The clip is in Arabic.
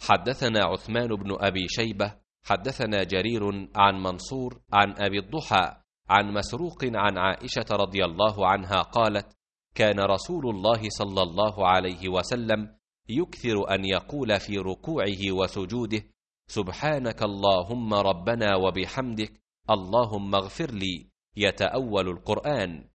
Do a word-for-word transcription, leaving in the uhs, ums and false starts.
حدثنا عثمان بن أبي شيبة حدثنا جرير عن منصور عن أبي الضحى عن مسروق عن عائشة رضي الله عنها قالت: كان رسول الله صلى الله عليه وسلم يكثر أن يقول في ركوعه وسجوده: سبحانك اللهم ربنا وبحمدك اللهم اغفر لي، يتأول القرآن.